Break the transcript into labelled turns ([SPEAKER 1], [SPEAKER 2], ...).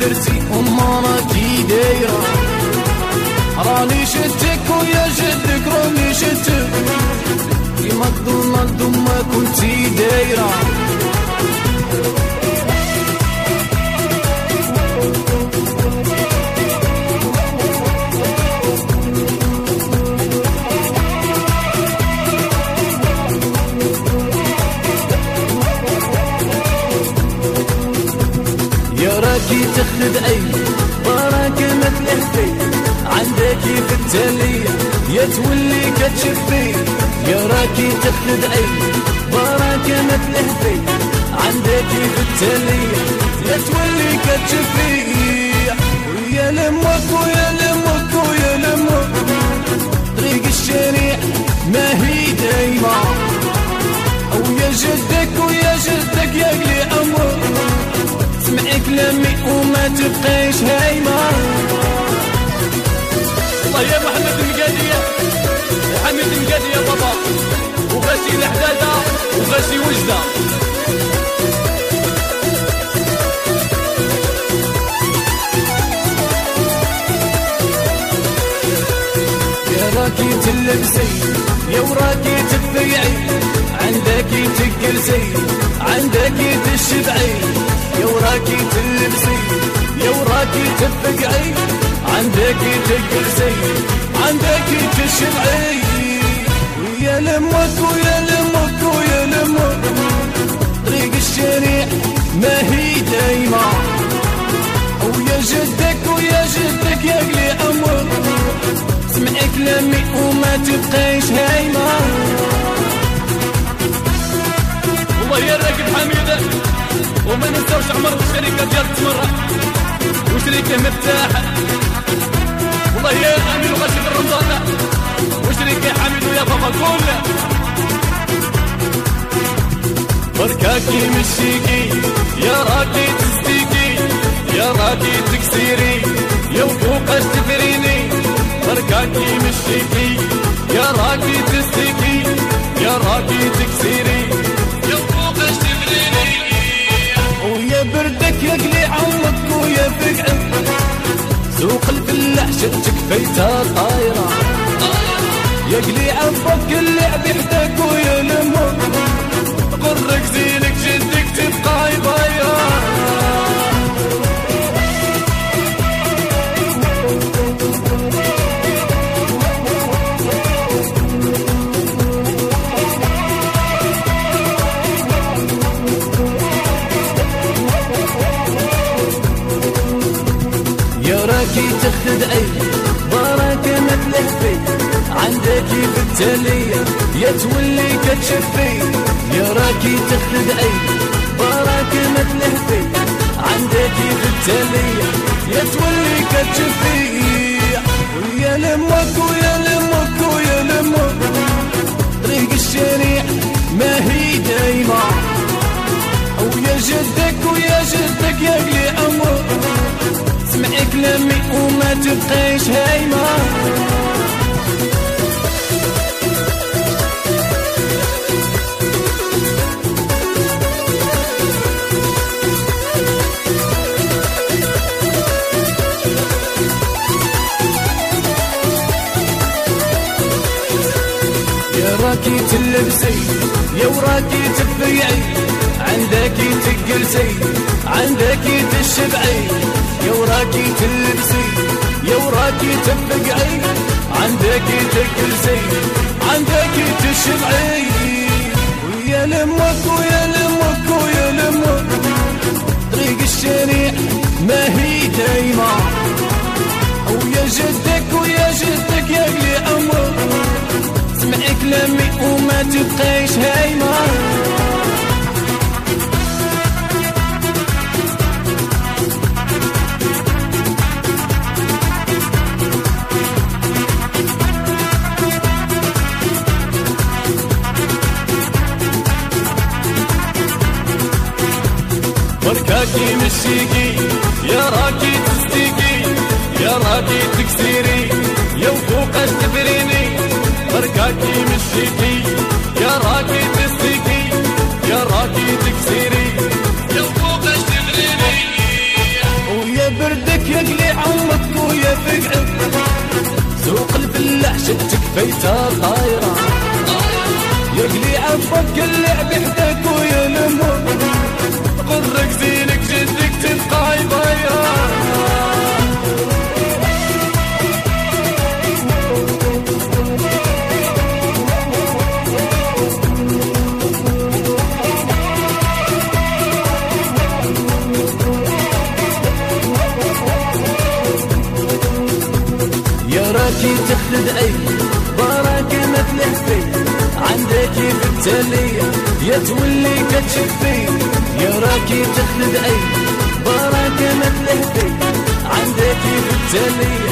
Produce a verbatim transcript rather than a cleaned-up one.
[SPEAKER 1] درتي أما راكي دايرة، راني شدك ويا جدك راني شدك، في ماكدونالد وما كنتي دايرة. راكي تخلد أي بركة ما تلهفي، عندكي في التالية يا تولي كتشفي. يا راكي تخلد أي بركة ما تلهفي، عندكي في التالية يا تولي كتشفي. ويا لمك ويا لمك ويا لمك، طريق الشريع ما هي دايمة، ويا جدك ويا جدك يا قلي أمك، اسمعي كلامي وما تبقيش هايمة.
[SPEAKER 2] والله يا محمد المقادية، يا حميد المقادية بابا، وغاسي الحدادة وغاسي وجدة.
[SPEAKER 1] يا راكي تلبسي يا وراكي تبيعي، عندكي تجلسي عندكي تشبعي. يا وراكي تلبسي يا وراكي تفقعي، عندكي تجلسي عندكي تشبعي. ويا لمك ويا لمك ويا لمك، طريق الشريع ما هي دايمة، ويا جدك ويا جدك يا قلي أمك، اسمعي كلامي وما تبقيش هايمة.
[SPEAKER 2] والله يا راكب حميدة، وما ننساوش عمر الشركة ديال التمرة وشركة مرتاحة. والله يا أمين وغاشي في الرمضانة وشركة حميد ويا بابا كلها.
[SPEAKER 1] بركاكي مشيكي يا راكي تستيكي، يا راكي تكسيري يا وفوقاش تفريني. بركاكي مشيكي يا راكي تستيكي، يا راكي تكسيري يا وفوقاش تفريني. ويا بردك يا قلي عمك ويا فقعك، سوق الفلاح شتك فايتها طايرة. يا قلي عمك اللعب يحداك ويا لمك، غرك زينك جدك تبقى يضايرة. راكي تخد أي بركة ما تلهفي، عندكي في التالية يا تولي كتشفي. يا راكي تخد أي بركة ما تلهفي، عندكي في التالية يا تولي كتشفي. ويا لمك ويا لمك ويا لمك، طريق الشريع ما هي دايمة، ويا جدك ويا جدك يا قلي أمك، اسمعي كلامي وما تبقيش هايمة. يا راكي تلبسي يا وراكي تبيعي، عندكي تجلسي عندكي تشبعي. يا وراكي تلبسي يا وراكي تفقعي، عندكي تجلسي عندكي تشبعي. ويا لمك ويا لمك ويا لمك، طريق الشريع ما هي دايمة، ويا جدك ويا جدك يا قلي أمك، اسمعي كلامي وما تبقيش هايمة. بركاكي مشيكي يا راكي تستيكي، يا راكي تكسيري يا وفوقاش تفريني. بركاكي مشيكي يا راكي تستيكي، يا راكي تكسيري يا وفوقاش تفريني. ويا بيتها طايرة يقلي عفوك اللعب حداك ويا الامور قرك زينك جدك تبقى ضايرة يا راكي تخلد عي براكي ما تلهفي عندك في التالية يا تولي كتشفي يا راكي تخلد عي براكي ما تلهفي عندك في التالية